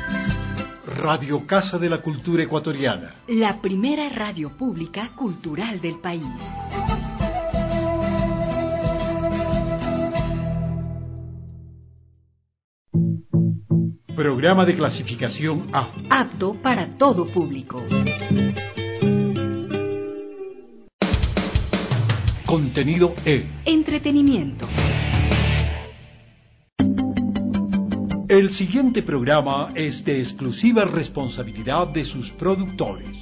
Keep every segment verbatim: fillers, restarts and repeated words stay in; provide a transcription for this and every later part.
Radio Casa de la Cultura Ecuatoriana. La primera radio pública cultural del país. Programa de clasificación A. Apto para todo público. Contenido E. Entretenimiento. El siguiente programa es de exclusiva responsabilidad de sus productores.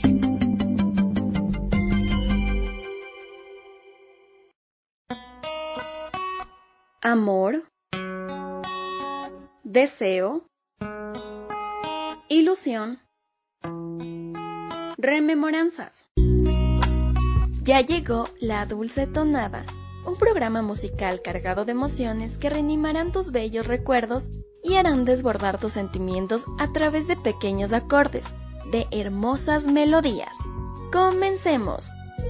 Amor, deseo, ilusión, rememoranzas. Ya llegó La Dulce Tonada, un programa musical cargado de emociones que reanimarán tus bellos recuerdos y harán desbordar tus sentimientos a través de pequeños acordes, de hermosas melodías. ¡Comencemos!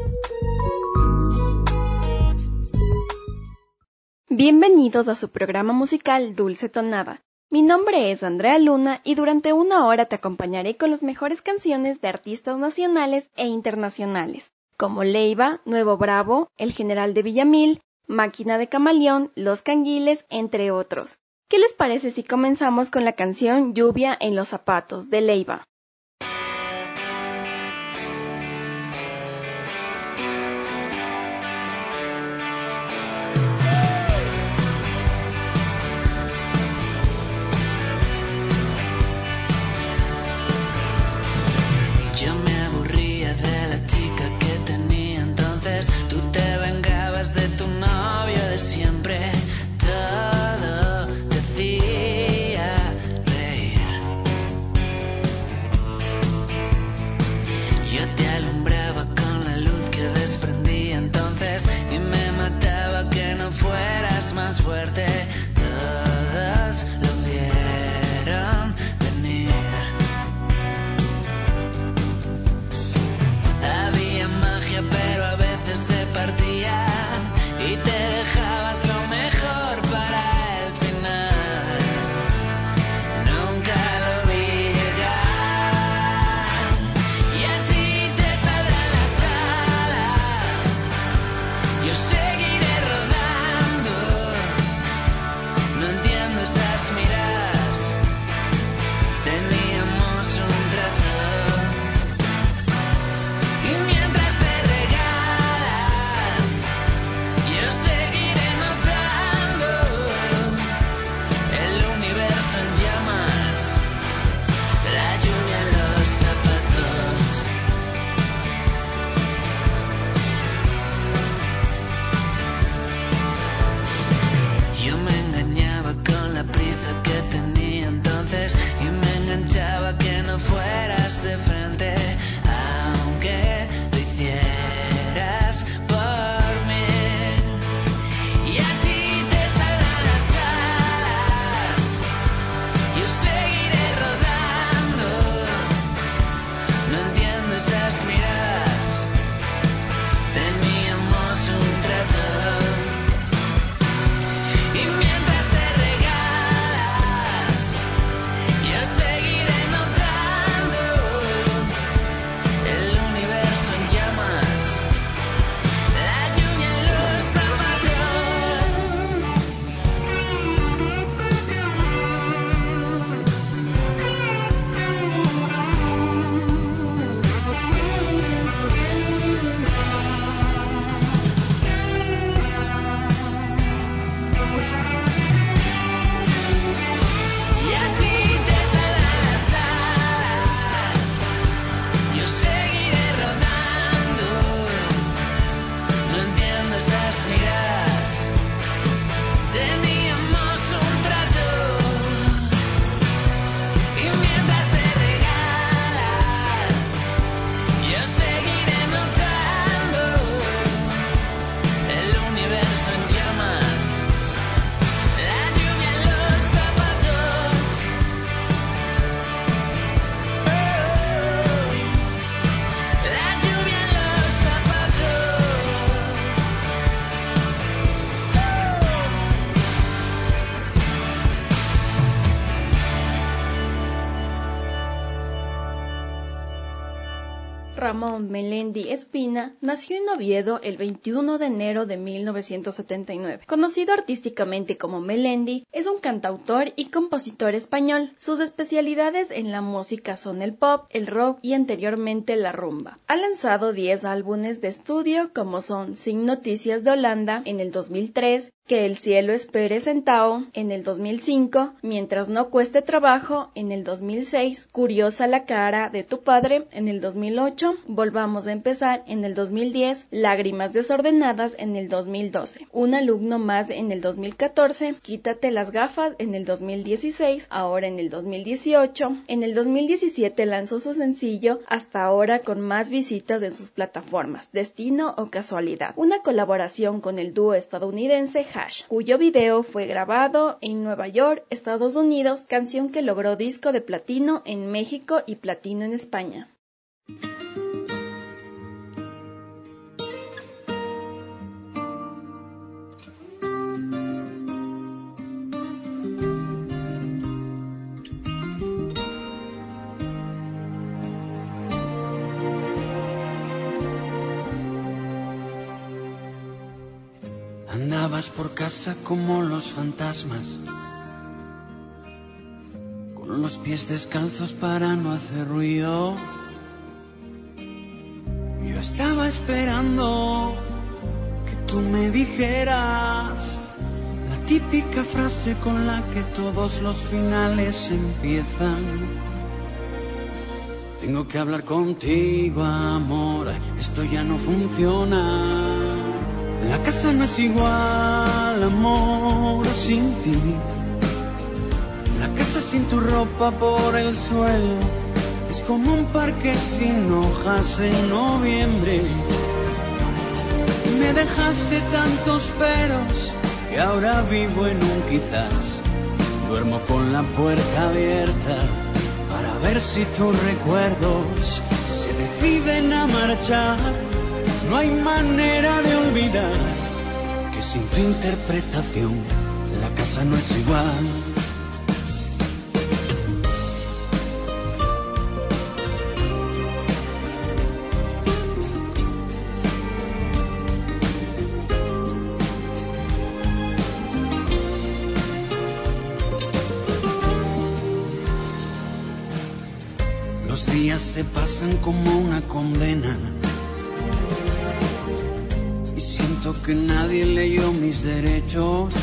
Bienvenidos a su programa musical Dulce Tonada. Mi nombre es Andrea Luna y durante una hora te acompañaré con las mejores canciones de artistas nacionales e internacionales, como Leiva, Nuevo Bravo, El General de Villamil, Máquina de Camaleón, Los Canguiles, entre otros. ¿Qué les parece si comenzamos con la canción Lluvia en los zapatos de Leiva? Yo me aburría de la chica que tenía entonces, tú te vengabas de tu novio de siempre, todo te hacía reír. Ramón Melendi Espina nació en Oviedo el veintiuno de enero de mil novecientos setenta y nueve. Conocido artísticamente como Melendi, es un cantautor y compositor español. Sus especialidades en la música son el pop, el rock y anteriormente la rumba. Ha lanzado diez álbumes de estudio como son Sin Noticias de Holanda en el dos mil tres, Que el cielo espere sentao en el dos mil cinco, Mientras no cueste trabajo en el dos mil seis, Curiosa la cara de tu padre en el dos mil ocho, Volvamos a empezar en el dos mil diez, Lágrimas desordenadas en el dos mil doce, Un alumno más en el dos mil catorce, Quítate las gafas en el dos mil dieciséis, ahora en el dos mil dieciocho. En el dos mil diecisiete lanzó su sencillo Hasta ahora, con más visitas en sus plataformas, Destino o Casualidad, una colaboración con el dúo estadounidense Hash, cuyo video fue grabado en Nueva York, Estados Unidos, canción que logró disco de platino en México y platino en España. Andabas por casa como los fantasmas, con los pies descalzos para no hacer ruido. Yo estaba esperando que tú me dijeras la típica frase con la que todos los finales empiezan. Tengo que hablar contigo, amor, esto ya no funciona. La casa no es igual, amor, sin ti. La casa sin tu ropa por el suelo es como un parque sin hojas en noviembre. Me dejaste tantos peros que ahora vivo en un quizás. Duermo con la puerta abierta para ver si tus recuerdos se deciden a marchar. No hay manera de olvidar que sin tu interpretación la casa no es igual. Los días se pasan como una condena. Siento que nadie leyó mis derechos.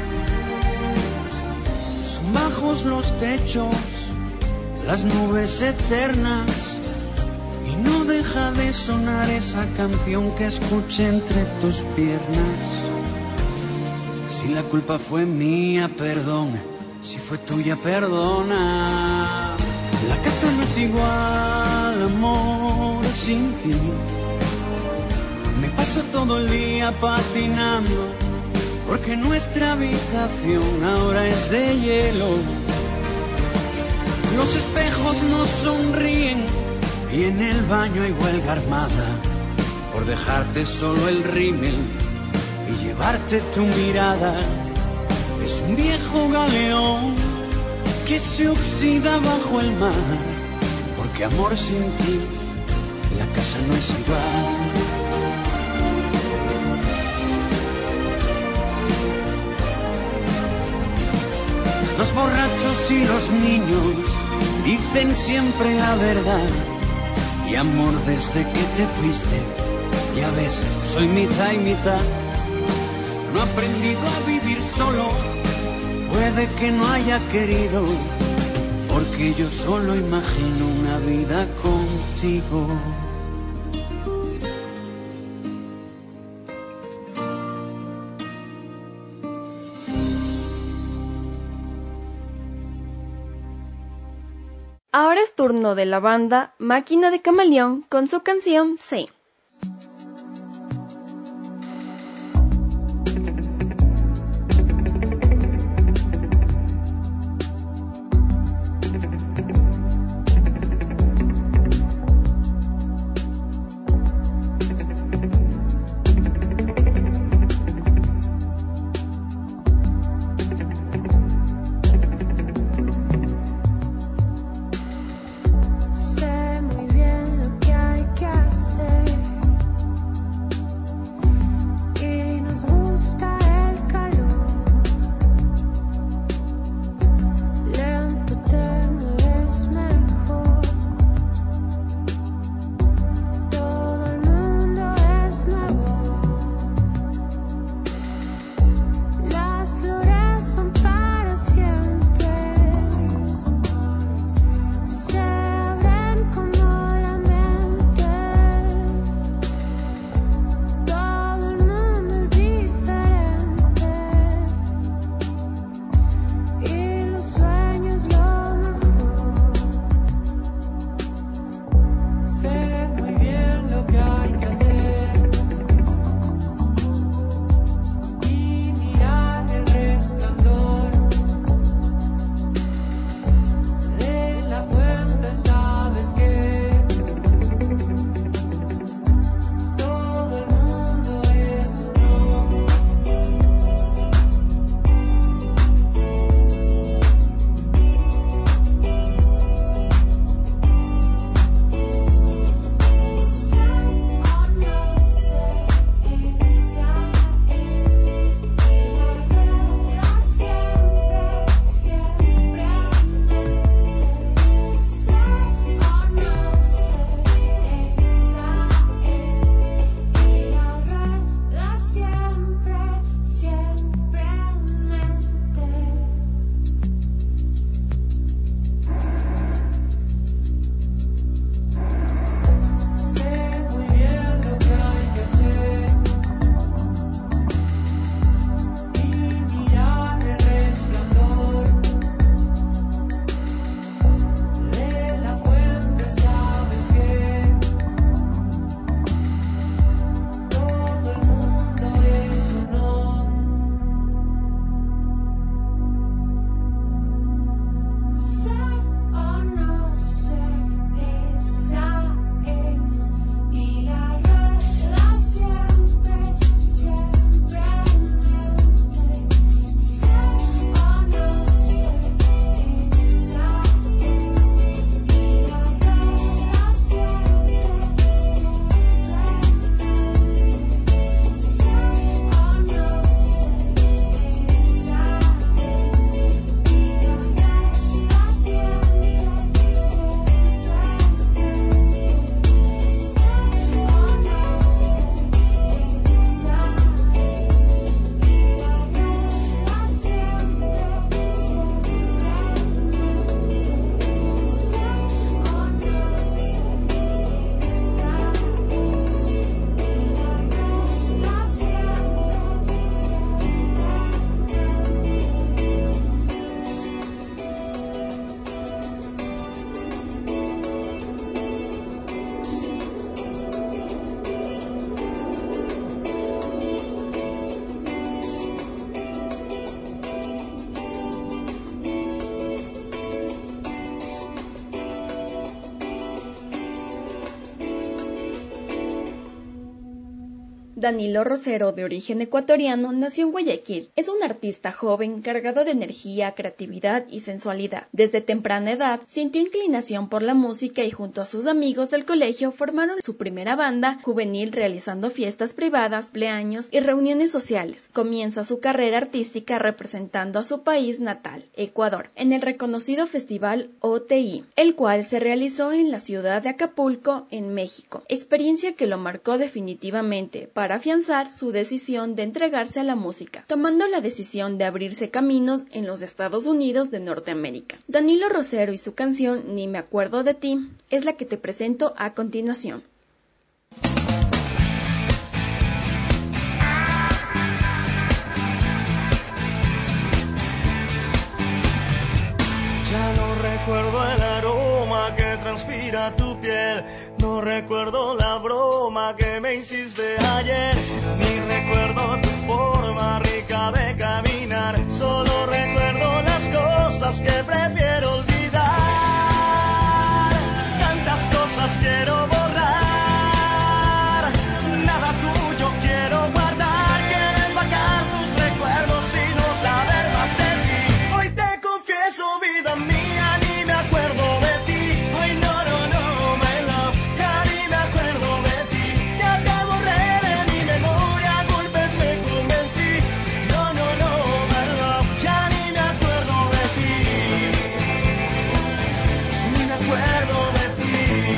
Son bajos los techos, las nubes eternas, y no deja de sonar esa canción que escuché entre tus piernas. Si la culpa fue mía, perdón. Si fue tuya, perdona. La casa no es igual, amor, sin ti. Me paso todo el día patinando, porque nuestra habitación ahora es de hielo. Los espejos no sonríen y en el baño hay huelga armada por dejarte solo el rímel y llevarte tu mirada. Es un viejo galeón que se oxida bajo el mar, porque amor sin ti la casa no es igual. Los borrachos y los niños dicen siempre la verdad. Y amor, desde que te fuiste, ya ves, soy mitad y mitad. No he aprendido a vivir solo, puede que no haya querido, porque yo solo imagino una vida contigo. Ahora es turno de la banda Máquina de Camaleón con su canción Sí. Sé muy bien lo que hay que hacer. Danilo Rosero, de origen ecuatoriano, nació en Guayaquil. Es un artista joven, cargado de energía, creatividad y sensualidad. Desde temprana edad, sintió inclinación por la música y junto a sus amigos del colegio formaron su primera banda juvenil realizando fiestas privadas, cumpleaños y reuniones sociales. Comienza su carrera artística representando a su país natal, Ecuador, en el reconocido festival O T I, el cual se realizó en la ciudad de Acapulco, en México, experiencia que lo marcó definitivamente para afianzar su decisión de entregarse a la música, tomando la decisión de abrirse caminos en los Estados Unidos de Norteamérica. Danilo Rosero y su canción Ni me acuerdo de ti es la que te presento a continuación. Ya no recuerdo el aroma que transpira tu piel, no recuerdo la broma que me hiciste ayer, ni recuerdo tu forma rica de caminar, solo recuerdo las cosas que prefiero olvidar, tantas cosas quiero borrar, nada tuyo quiero guardar, quiero empacar tus recuerdos y no saber más de ti. Hoy te confieso, vida mía, ni me acuerdo de ti. Ay, no, no, no, my love, ya ni me acuerdo de ti. Ya te borré de mi memoria, a golpes me convencí. No, no, no, my love, ya ni me acuerdo de ti. Ni me acuerdo de ti.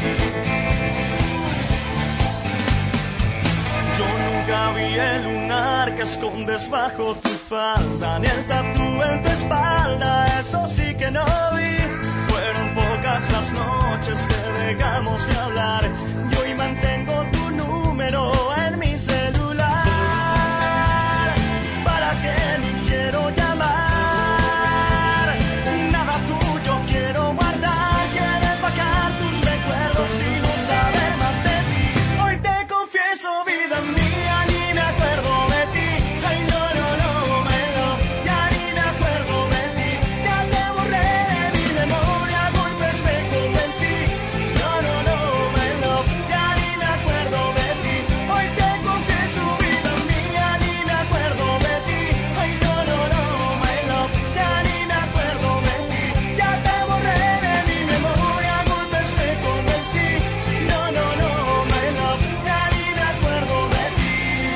Yo nunca vi el lunar que escondes bajo tu falda, ni el tatú en tu espalda, eso sí que no vi. Fueron pocas las noches que dejamos de hablar, y hoy mantengo tu número en mi celular. ¿Para qué ni quiero llamar? Nada tuyo quiero guardar, quiero empacar tus recuerdos y no saber más de ti. Hoy te confieso, vida mía, ni me acuerdo de ti. Ay, no, no, no, my love, ya ni me acuerdo de ti. Ya te borré de mi memoria, a golpes me convencí. No, no, no, my love, ya ni me acuerdo de ti. Hoy te confieso, vida mía, ni me acuerdo de ti. Ay, no, no, no, my love, ya ni me acuerdo de ti. Ya te borré de mi memoria, a golpes me convencí. No, no, no, my love, ya ni me acuerdo de ti.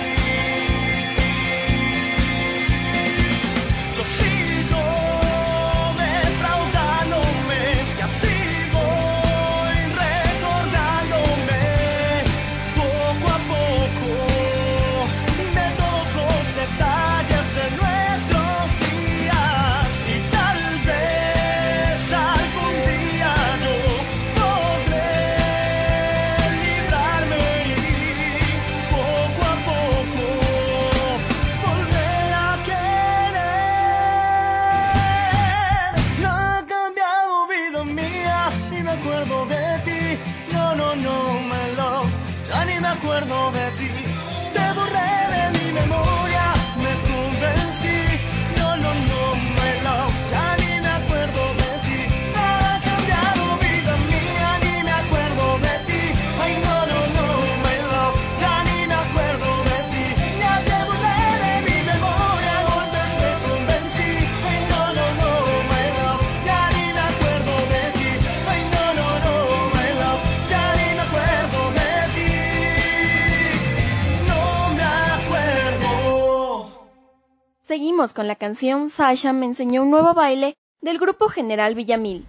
Yo sigo defraudándome, ya sigo recordándome poco a poco de todos los detalles de nuestros días, y tal vez algún día yo podré librarme y poco a poco volver a querer. No ha cambiado, vida mía, ni me acuerdo de ti. No, no, no, my love, ya ni me acuerdo de ti. Te borré de mi memoria, me convencí. No, no, no, my love, ya ni me acuerdo de ti. Nada ha cambiado, vida mía, ni me acuerdo de ti. Ay, no, no, no, my love, ya ni me acuerdo de ti. Ya te borré de mi memoria, a golpes me convencí. Ay, no, no, no, my love, ya ni me acuerdo de ti. Ay, no, no, no, my love, ya ni me acuerdo de ti. No me acuerdo. Seguimos con la canción Sasha me enseñó un nuevo baile del grupo General Villamil.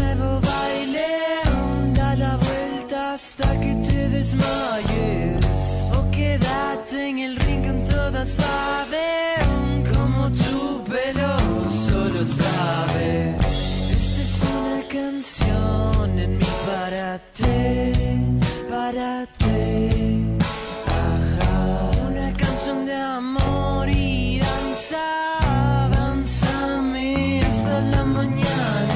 nuevo baile, da la vuelta hasta que te desmayes, o quédate en el rincón toda suave, como tu pelo solo sabe. Esta es una canción en mí para ti, para ti. Ajá. Una canción de amor y danza, danzame hasta la mañana.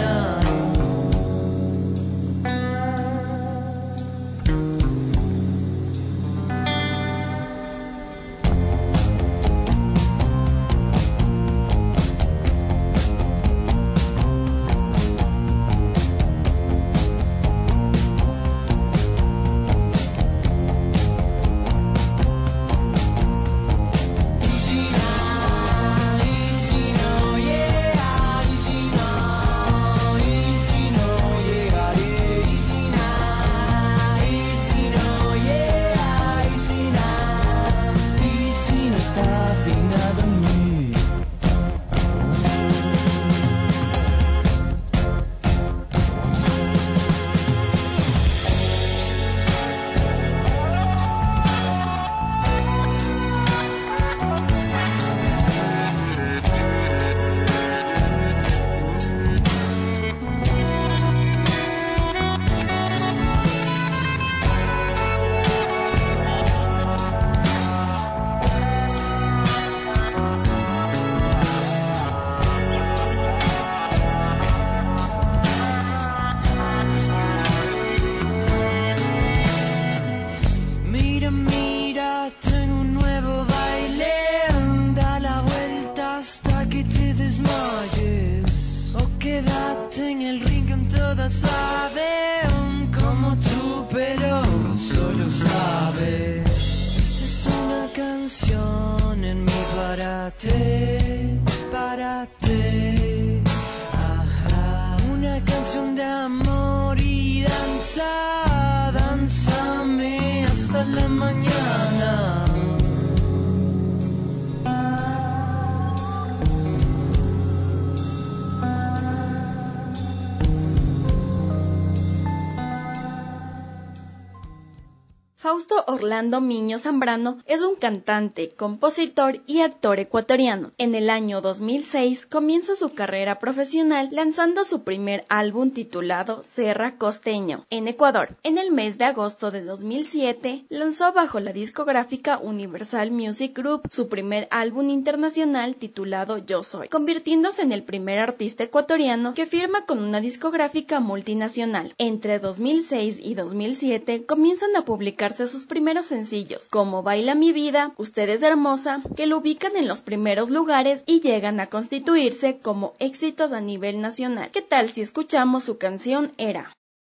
Fausto Orlando Miño Zambrano es un cantante, compositor y actor ecuatoriano. En el año dos mil seis comienza su carrera profesional lanzando su primer álbum titulado Serra Costeño en Ecuador. En el mes de agosto de dos mil siete lanzó bajo la discográfica Universal Music Group su primer álbum internacional titulado Yo Soy, convirtiéndose en el primer artista ecuatoriano que firma con una discográfica multinacional. Entre dos mil seis y dos mil siete comienzan a publicar sus primeros sencillos, como Baila mi vida, Usted es hermosa, que lo ubican en los primeros lugares y llegan a constituirse como éxitos a nivel nacional. ¿Qué tal si escuchamos su canción Era?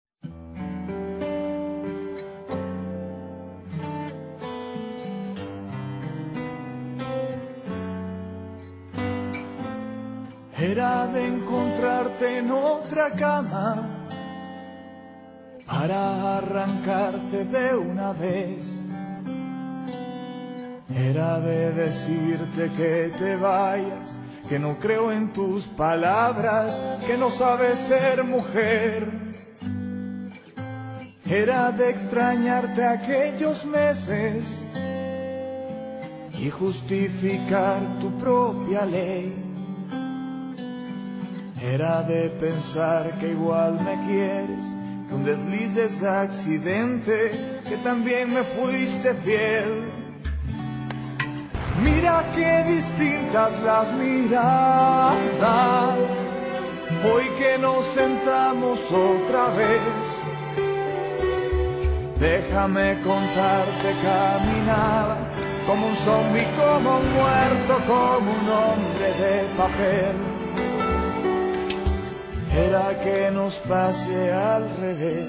Era de encontrarte en otra cama para arrancarte de una vez. Era de decirte que te vayas, que no creo en tus palabras, que no sabes ser mujer. Era de extrañarte aquellos meses y justificar tu propia ley. Era de pensar que igual me quieres, que un desliz es accidente, que también me fuiste fiel. Mira qué distintas las miradas, hoy que nos sentamos otra vez. Déjame contarte, caminaba como un zombi, como un muerto, como un hombre de papel. Era que nos pase al revés.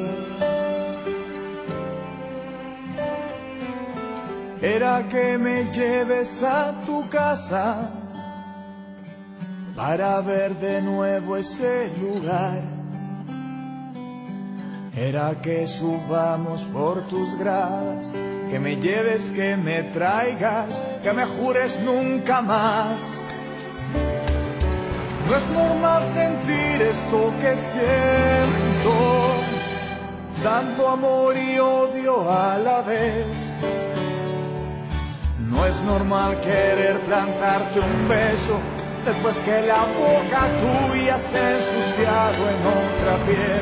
Era que me lleves a tu casa para ver de nuevo ese lugar. Era que subamos por tus gradas, que me lleves, que me traigas, que me jures nunca más. No es normal sentir esto que siento, tanto amor y odio a la vez. No es normal querer plantarte un beso después que la boca tuya se ha ensuciado en otra piel.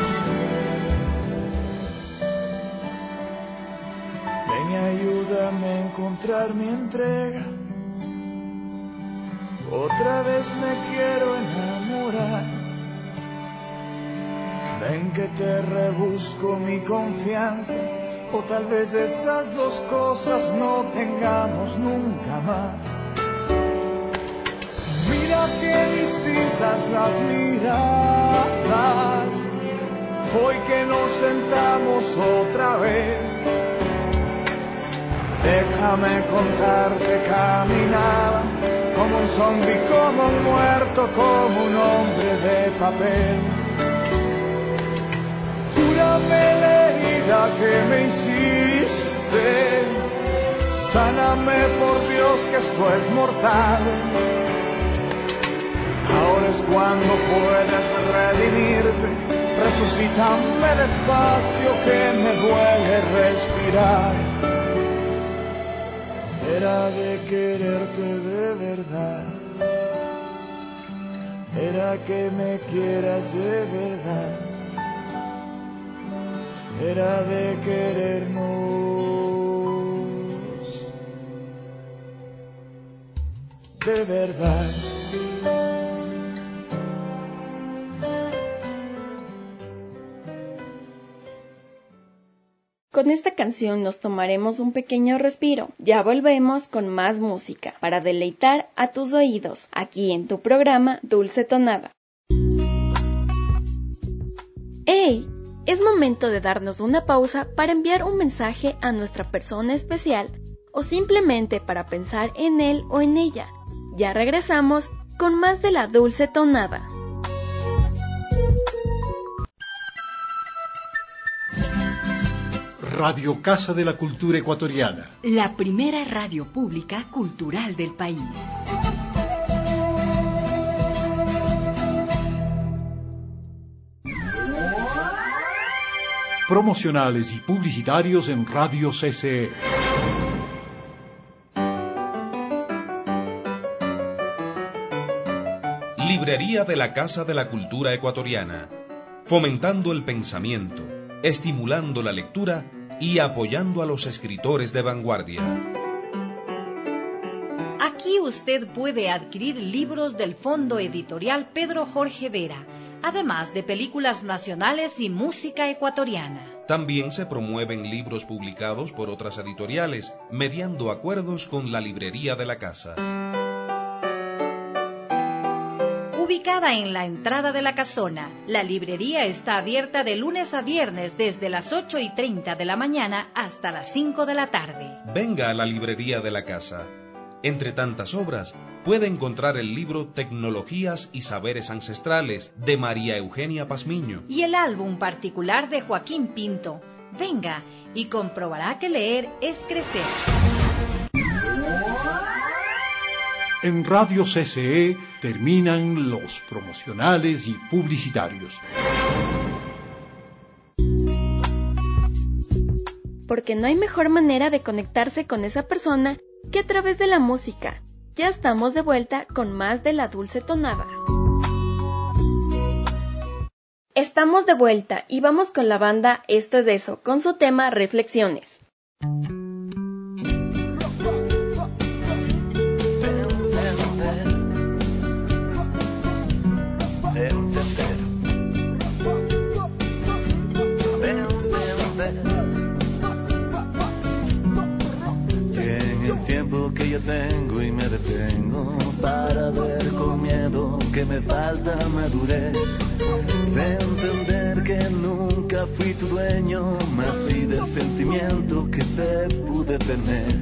Ven y ayúdame a encontrar mi entrega. Otra vez me quiero enamorar. Ven que te rebusco mi confianza, o tal vez esas dos cosas no tengamos nunca más. Mira qué distintas las miradas, hoy que nos sentamos otra vez. Déjame contar que caminaba como un zombi, como un muerto, como un hombre de papel. Cúrame la herida que me hiciste, sáname por Dios que esto es mortal. Ahora es cuando puedes redimirte, resucítame despacio que me duele respirar. Era de quererte de verdad, era que me quieras de verdad, era de querernos de verdad. Con esta canción nos tomaremos un pequeño respiro. Ya volvemos con más música para deleitar a tus oídos, aquí en tu programa Dulce Tonada. ¡Hey! Es momento de darnos una pausa para enviar un mensaje a nuestra persona especial o simplemente para pensar en él o en ella. Ya regresamos con más de la Dulce Tonada. Radio Casa de la Cultura Ecuatoriana. La primera radio pública cultural del país. Promocionales y publicitarios en Radio C C E. Librería de la Casa de la Cultura Ecuatoriana. Fomentando el pensamiento, estimulando la lectura y apoyando a los escritores de vanguardia. Aquí usted puede adquirir libros del Fondo Editorial Pedro Jorge Vera, además de películas nacionales y música ecuatoriana. También se promueven libros publicados por otras editoriales, mediando acuerdos con la librería de la casa. Ubicada en la entrada de la casona, la librería está abierta de lunes a viernes desde las ocho y treinta de la mañana hasta las cinco de la tarde. Venga a la librería de la casa. Entre tantas obras, puede encontrar el libro Tecnologías y Saberes Ancestrales de María Eugenia Pazmiño y el álbum particular de Joaquín Pinto. Venga y comprobará que leer es crecer. En Radio C C E terminan los promocionales y publicitarios. Porque no hay mejor manera de conectarse con esa persona que a través de la música. Ya estamos de vuelta con más de la Dulce Tonada. Estamos de vuelta y vamos con la banda Esto es Eso, con su tema Reflexiones. Que yo tengo y me detengo para ver con miedo que me falta madurez, de entender que nunca fui tu dueño, más sí del sentimiento que te pude tener.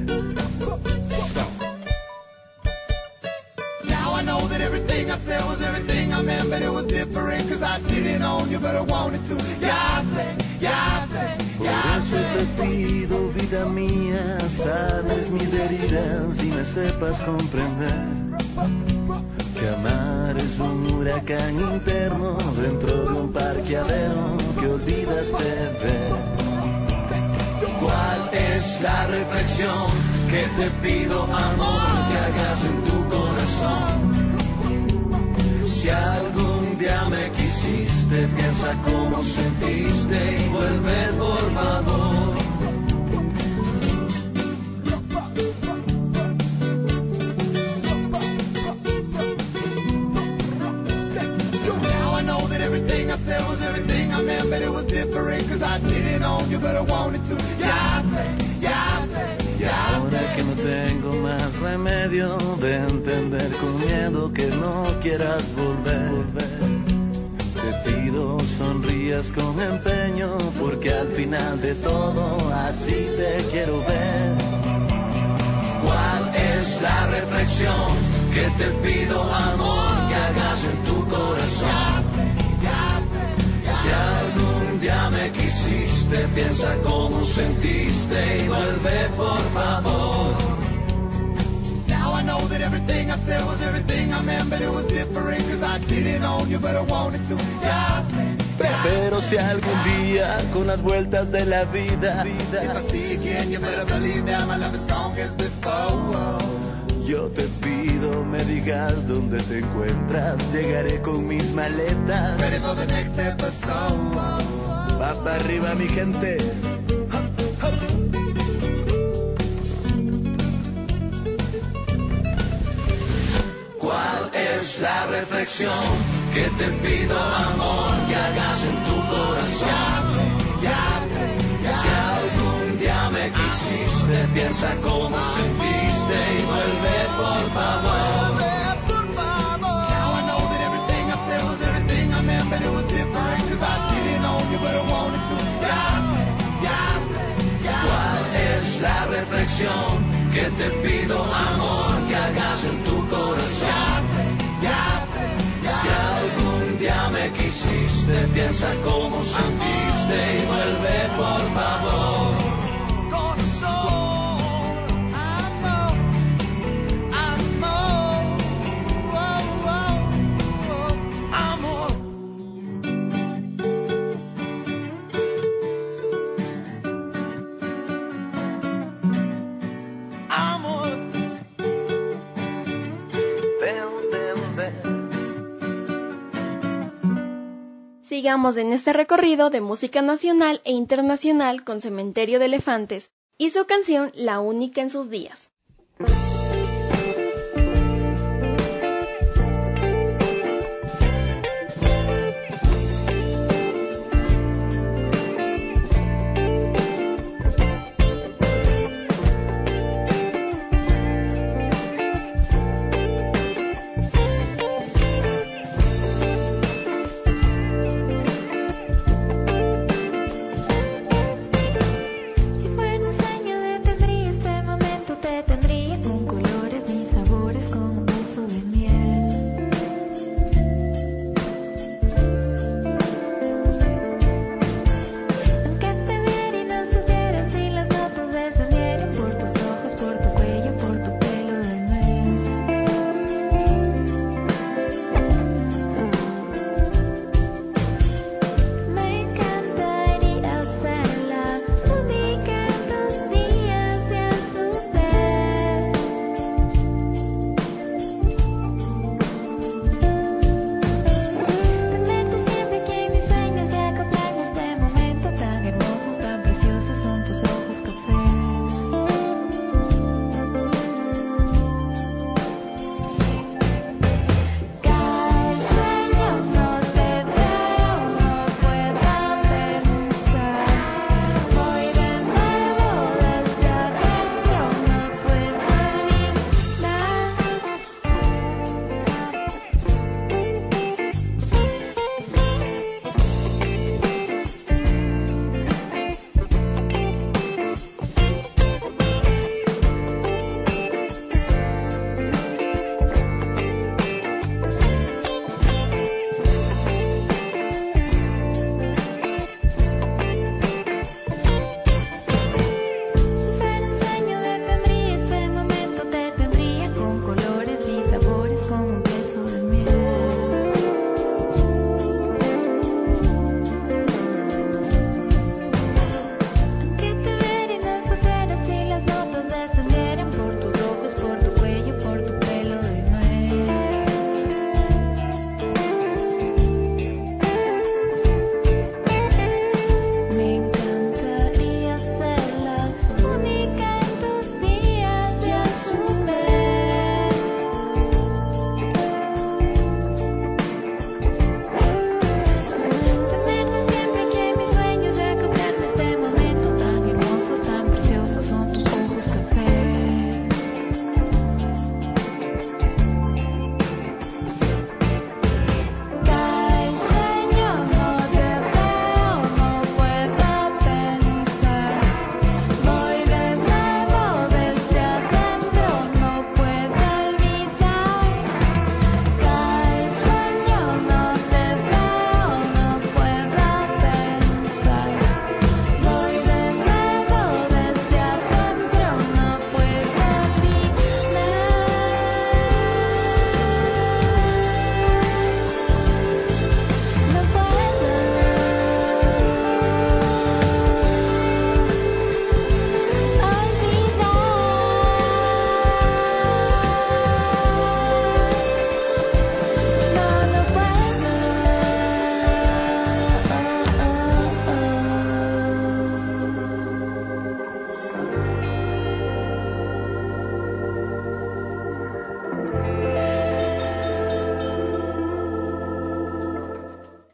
Now I know that everything I said was everything I meant, but it was different cause I didn't own you, but I wanted to. Ya sé, ya sé. Por eso te pido, vida mía, sabes mis heridas y me sepas comprender que amar Eres un huracán interno dentro de un parqueadero que olvidaste ver. ¿Cuál es la reflexión que te pido, amor, que hagas en tu corazón? Si algún día me quisiste, piensa cómo sentiste y vuelve por favor. Now I know that everything I said was everything I meant, but it was different, cause I did it on you, but I wanted to. Yeah, I say, yeah, I say, yeah, I Ahora say. que no tengo más remedio de entender con miedo que no quieras volver, te pido sonrías con empeño, porque al final de todo así te quiero ver. ¿Cuál es la reflexión que te pido, amor, que hagas en tu corazón? Si algún día me quisiste, piensa cómo sentiste y vuelve por favor. Now I know that everything I said was everything I meant, but it was different, cause I did it on you, but I wanted to. Yeah, I say, yeah. Pero si algún día con las vueltas de la vida, If I see you again, you better believe that my love is strong as before. yo te pido me digas dónde te encuentras, llegaré con mis maletas. Ready for the next episode. Va para arriba mi gente. ¿Cuál es la reflexión que te pido, amor, que hagas en tu corazón? Si algún día me quisiste, piensa cómo sentiste y vuelve por favor. Now I know that everything I said was everything I meant, but it was different, cause I did it on you, but I wanted to. Yeah, yeah, yeah. ¿Cuál es la reflexión que te pido, amor, que hagas en tu corazón? Si algún día me quisiste, piensa cómo sentiste y vuelve por favor. Corazón, amor, amor, oh, oh, oh, amor. Amor. Ven, ven, ven. Sigamos en este recorrido de música nacional e internacional con Cementerio de Elefantes y su canción La Única en sus días. Si fuera un sueño detendría este momento, te tendría con color.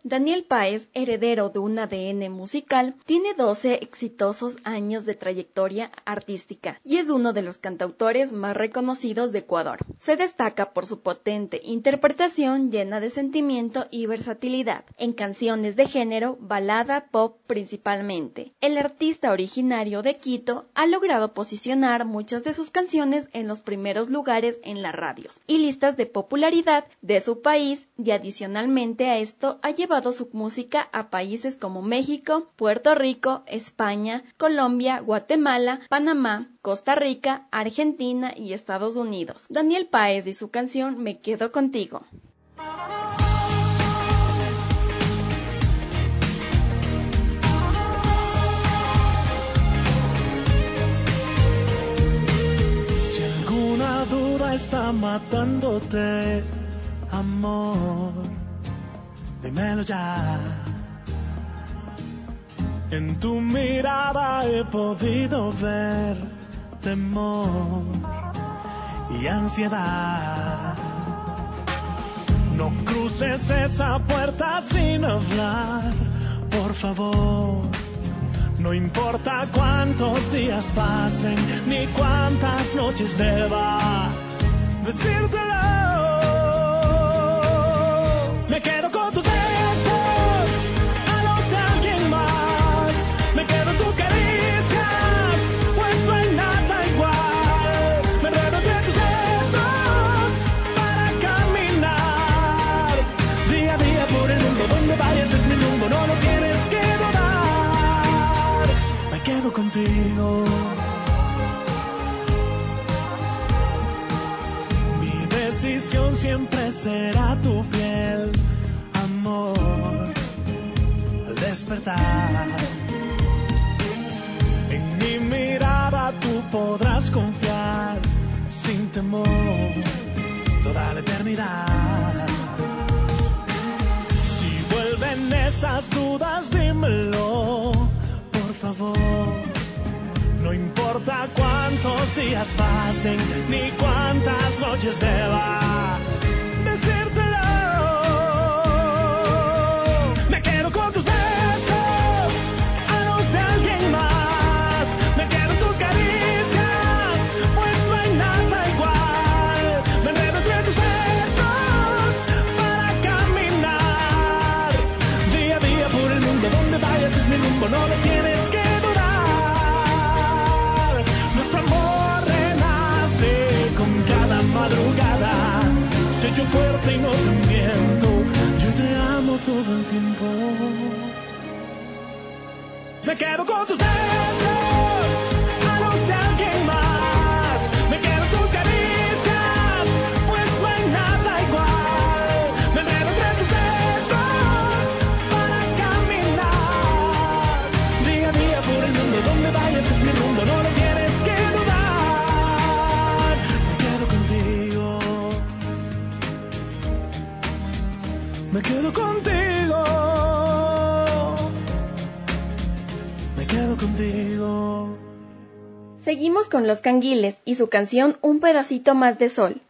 Daniel Páez, heredero de un A D N musical, tiene doce exitosos años de trayectoria artística y es uno de los cantautores más reconocidos de Ecuador. Se destaca por su potente interpretación llena de sentimiento y versatilidad, en canciones de género, balada, pop principalmente. El artista originario de Quito ha logrado posicionar muchas de sus canciones en los primeros lugares en las radios y listas de popularidad de su país, y adicionalmente a esto ha llevado su música a países como México, Puerto Rico, España, Colombia, Guatemala, Panamá, Costa Rica, Argentina y Estados Unidos. Daniel Páez y su canción Me Quedo Contigo. Si alguna duda está matándote, amor, dímelo ya. En tu mirada he podido ver temor y ansiedad. No cruces esa puerta sin hablar, por favor. No importa cuántos días pasen, ni cuántas noches deba decírtelo. Me quedo con tus besos, a los de alguien más. Me quedo en tus caricias, pues no hay nada igual. Me enredo entre tus dedos para caminar día a día por el mundo. Donde vayas es mi rumbo, no lo tienes que dudar. Me quedo contigo. Mi decisión siempre será tu piel, amor, al despertar. En mi mirada tú podrás confiar sin temor toda la eternidad. Si vuelven esas dudas, dímelo, por favor. No importa cuántos días pasen, ni cuántas noches deba decírtelo. Me quedo con tus besos, a los de alguien más. Me quedo en tus caricias, pues no hay nada igual. Me enredo entre tus dedos para caminar día a día por el mundo. Donde vayas es mi rumbo, no lo tienes que dudar. Nuestro amor renace con cada madrugada. Se echó fuerte y no te miento, yo te amo todo el tiempo. Me quedo con tus besos, a los de alguien más. Me quedo en tus caricias, pues no hay nada igual. Me enredo entre tus dedos para caminar día a día por el mundo. Donde vayas es mi rumbo, no lo tienes que dudar. Me quedo contigo. Me quedo contigo. Me quedo contigo. Seguimos con Los Canguiles y su canción Un pedacito más de sol.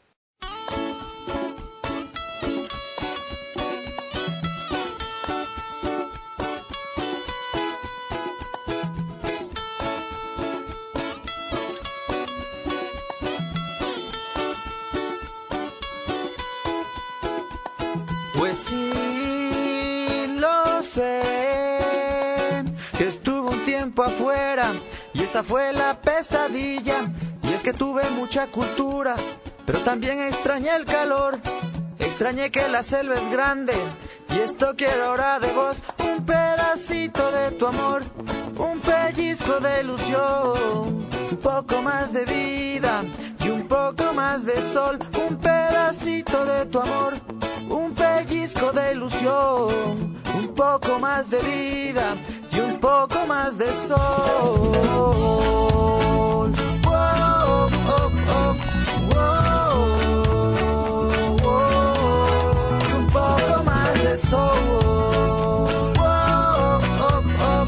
Pues sí, lo sé, que estuve un tiempo afuera y esa fue la pesadilla. Y es que tuve mucha cultura, pero también extrañé el calor. Extrañé que la selva es grande y esto quiero ahora de vos. Un pedacito de tu amor, un pellizco de ilusión, un poco más de vida y un poco más de sol. Un pedacito de tu amor, un pellizco de ilusión, un poco más de vida y un poco más de sol. Wow, oh, oh, wow, wow, y un poco más de sol. Wow, oh, oh,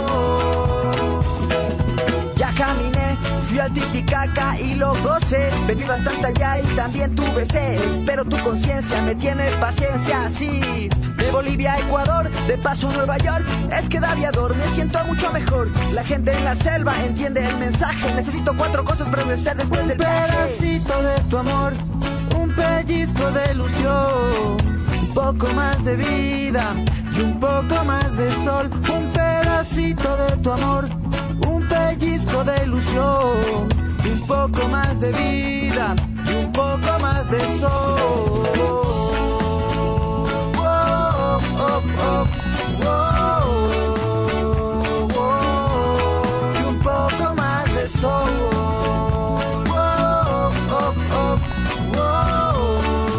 wow, wow. Ya caminé, fui al Titicaca y lo gocé, Bebí bastante allá y también tuve sed, pero tu conciencia me tiene paciencia, sí. De Bolivia a Ecuador, de paso a Nueva York, es que de aviador me siento mucho mejor. La gente en la selva entiende el mensaje. Necesito cuatro cosas para regresar después del viaje. Un pedacito de tu amor, un pellizco de ilusión, un poco más de vida y un poco más de sol. Un pedacito de tu amor, un pellizco de ilusión, y un poco más de vida y un poco más de sol. Oh, oh, oh, oh, oh, y un poco más de sol. Oh, oh, oh, oh,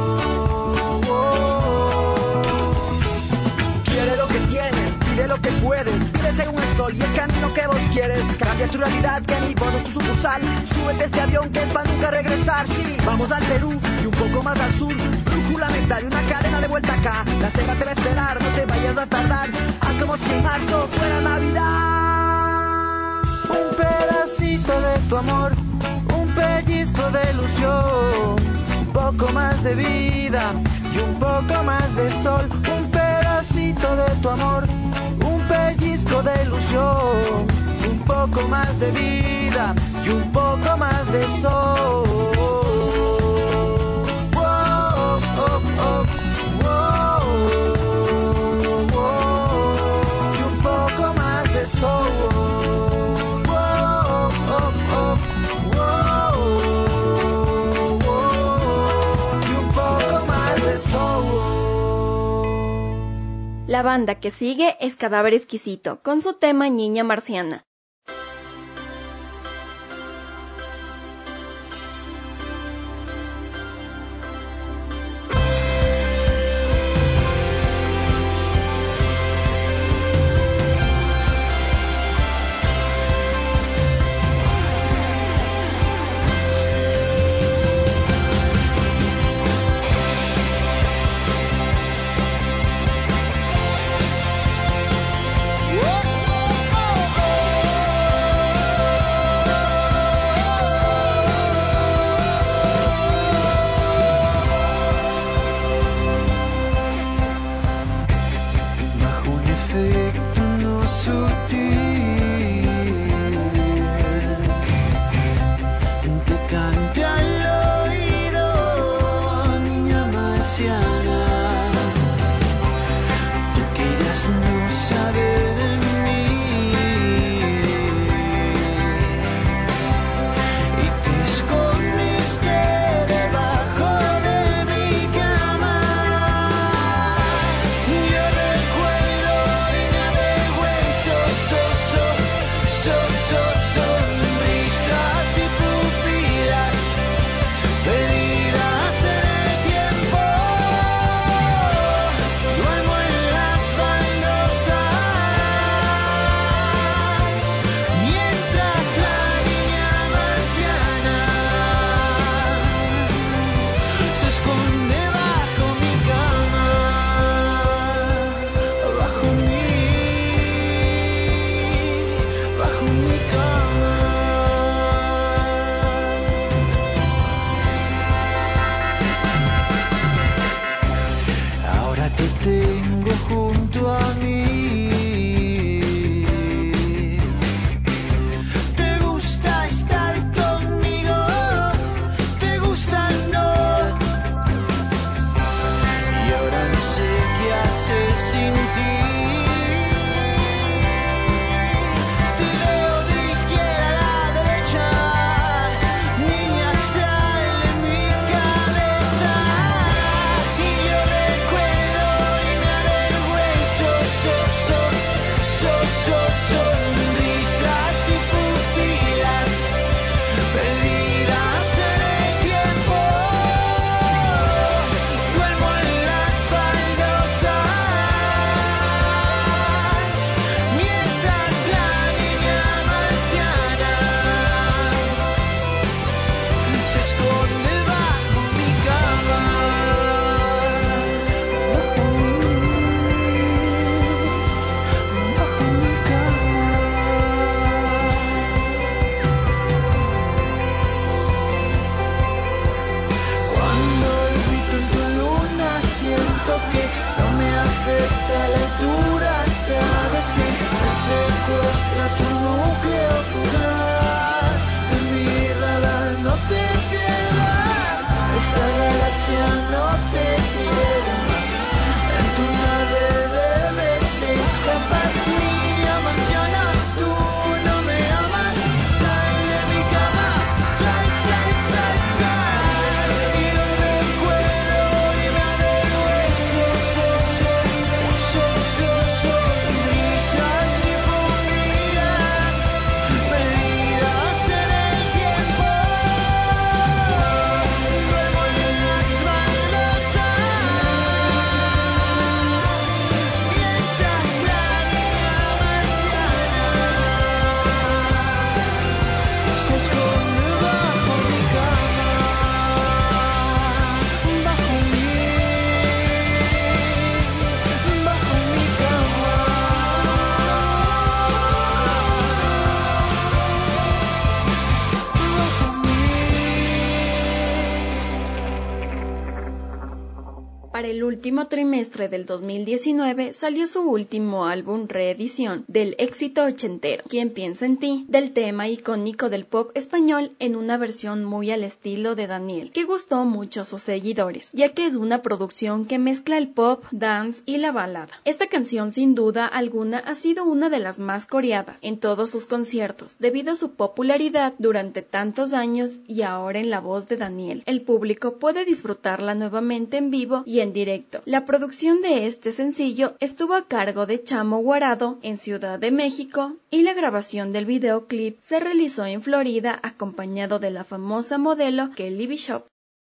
oh. Quiere lo que tienes, pide lo que puedes, vive según el sol y el camino que vos quieres. Cambia tu realidad, que mi voz es tu sucursal. Súbete a este avión que es para nunca regresar, sí. Vamos al Perú y un poco más al sur. Brújula mental y una cadena de vuelta acá. La selva te va a esperar, no te vayas a tardar. Haz como si en marzo fuera Navidad. Un pedacito de tu amor, un pellizco de ilusión, un poco más de vida y un poco más de sol. Un pedacito de tu amor, un pellizco de ilusión, un poco más de vida y un poco más de sol. Oh, oh, oh, oh, oh, y un poco más de sol. Oh, oh, oh, oh, oh, y un poco más de sol. La banda que sigue es Cadáver Exquisito, con su tema Niña Marciana. So último trimestre del dos mil diecinueve salió su último álbum reedición del éxito ochentero, ¿Quién piensa en ti?, del tema icónico del pop español en una versión muy al estilo de Daniel, que gustó mucho a sus seguidores, ya que es una producción que mezcla el pop, dance y la balada. Esta canción sin duda alguna ha sido una de las más coreadas en todos sus conciertos, debido a su popularidad durante tantos años y ahora en la voz de Daniel. El público puede disfrutarla nuevamente en vivo y en directo. La producción de este sencillo estuvo a cargo de Chamo Guarado en Ciudad de México y la grabación del videoclip se realizó en Florida acompañado de la famosa modelo Kelly Bishop.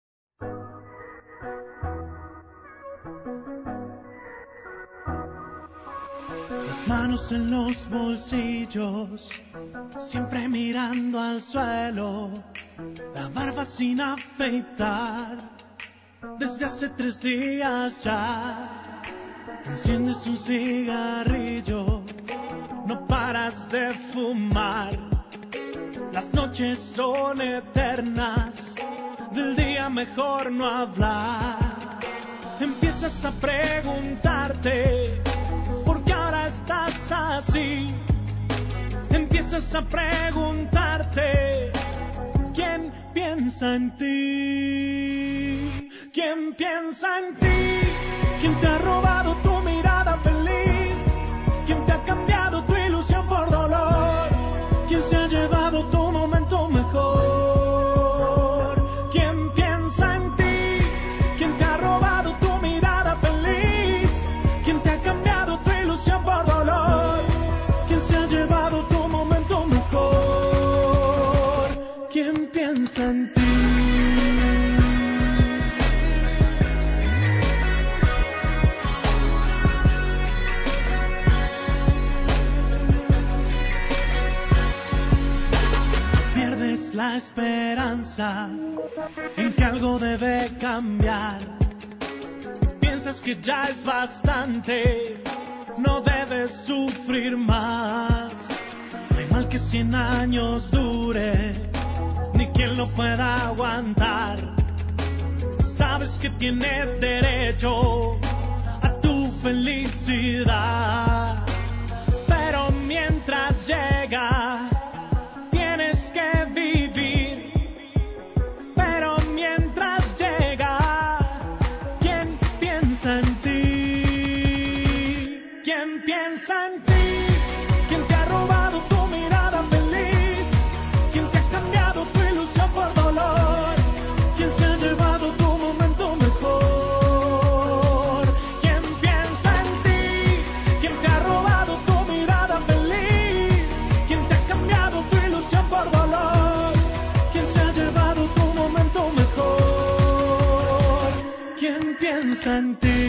Las manos en los bolsillos, siempre mirando al suelo, la barba sin afeitar, desde hace tres días ya. Enciendes un cigarrillo, no paras de fumar, las noches son eternas, del día mejor no hablar. Empiezas a preguntarte ¿por qué ahora estás así? Empiezas a preguntarte ¿quién piensa en ti? ¿Quién piensa en ti? ¿Quién te ha robado tu mirada feliz? ¿Quién te ha cambiado tu ilusión por dolor? ¿Quién se ha llevado tu momento mejor? ¿Quién piensa en ti? ¿Quién te ha robado tu mirada feliz? ¿Quién te ha cambiado tu ilusión por dolor? ¿Quién se ha llevado tu momento mejor? ¿Quién piensa en ti? Pierdes la esperanza en que algo debe cambiar. Piensas que ya es bastante, no debes sufrir más. No hay mal que cien años dure, ni quien lo pueda aguantar. Sabes que tienes derecho a tu felicidad, pero mientras llega tienes que vivir. Pero mientras llega, ¿quién piensa en ti? ¿Quién piensa en ti? ¿Quién te ha robado tu mirada feliz? ¿Quién te ha cambiado tu ilusión por dolor? ¿Quién se ha llevado tu momento mejor? ¿Quién piensa en ti? ¿Quién te ha robado tu mirada feliz? ¿Quién te ha cambiado tu ilusión por dolor? ¿Quién se ha llevado tu momento mejor? ¿Quién piensa en ti?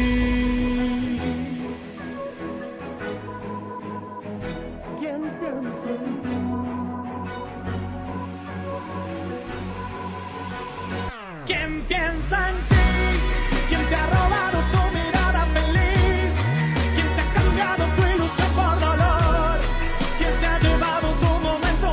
¿Quién piensa en ti? ¿Quién te ha robado tu mirada feliz? ¿Quién te ha cambiado tu ilusión por dolor? ¿Quién se ha llevado tu momento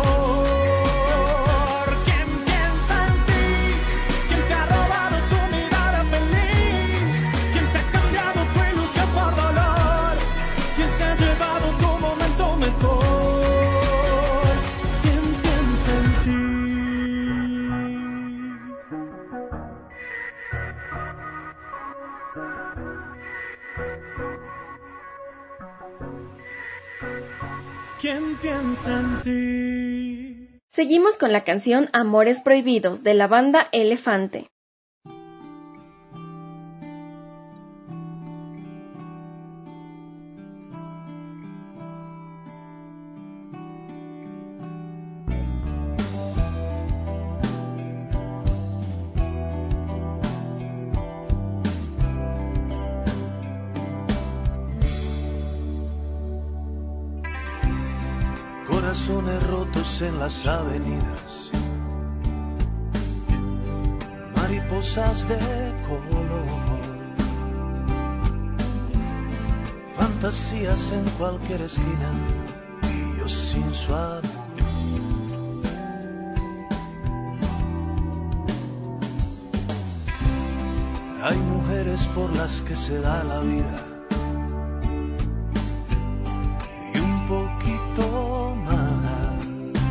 mejor? ¿Quién piensa en ti? ¿Quién te ha robado tu mirada feliz? ¿Quién te ha cambiado tu ilusión por dolor? ¿Quién se ha llevado tu momento mejor? ¿Quién piensa en ti? ¿Quién piensa en ti? Seguimos con la canción Amores Prohibidos de la banda Elefante. Corazones rotos en las avenidas, mariposas de color, fantasías en cualquier esquina y yo sin su amor. Hay mujeres por las que se da la vida y un poquito más.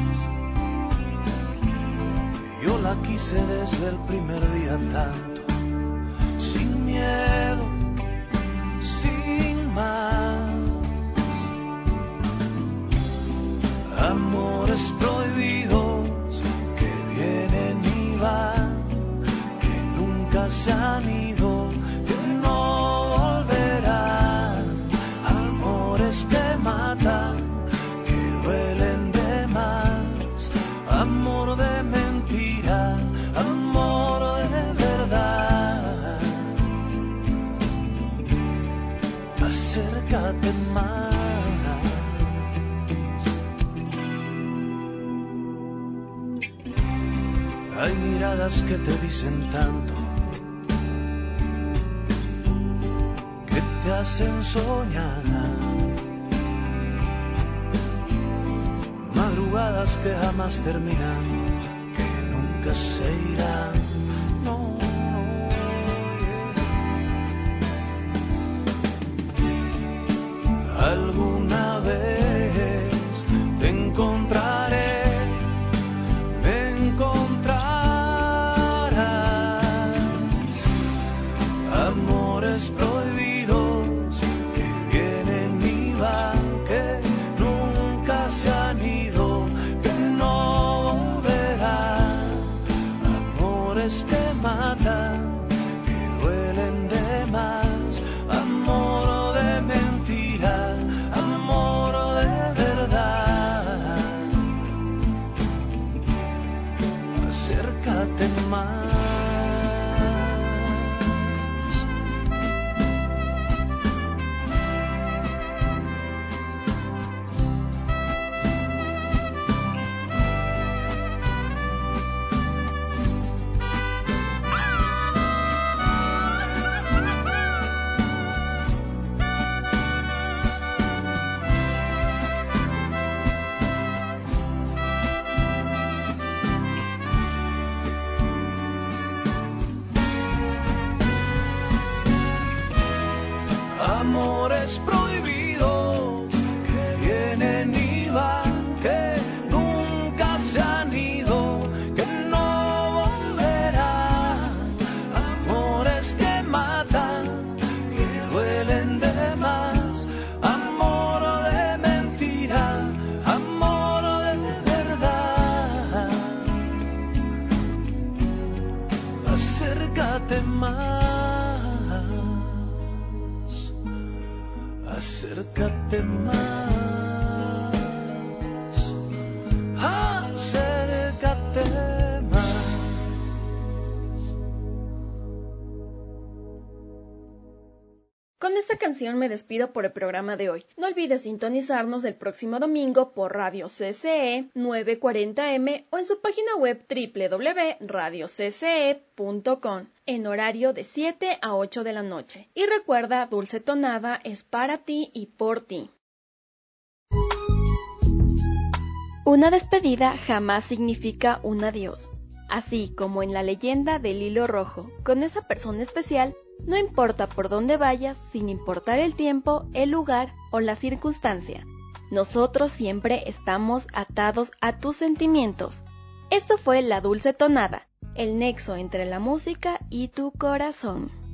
Yo la quise desde el primer día tanto, sin miedo, sin más. Amores prohibidos que vienen y van, que nunca se han ido, que no volverán. Amores que matan, que duelen de más. Amor de mentira, amor de verdad. Acércate más. Hay miradas que te dicen tanto, que te hacen soñar. Madrugadas que jamás terminan, que nunca se irán. No, no, yeah. Alguna vez te encontraré. Prohibidos que vienen y van, que nunca se han ido, que no volverán. Amores que matan, que duelen de más. Amor de mentira, amor de verdad. Acércate más. Amores prohibidos que vienen y van, que nunca se han ido, que no volverán. Amores que matan, que duelen de más. Amor de mentira, amor de verdad. Acércate más. Acércate más, acércate más. Con esta canción me despido por el programa de hoy. No olvides sintonizarnos el próximo domingo por Radio C C E nueve cuarenta M o en su página web doble u doble u doble u punto radio c c e punto com en horario de siete a ocho de la noche. Y recuerda, Dulce Tonada es para ti y por ti. Una despedida jamás significa un adiós. Así como en la leyenda del hilo rojo, con esa persona especial, no importa por dónde vayas, sin importar el tiempo, el lugar o la circunstancia. Nosotros siempre estamos atados a tus sentimientos. Esto fue La Dulce Tonada, el nexo entre la música y tu corazón.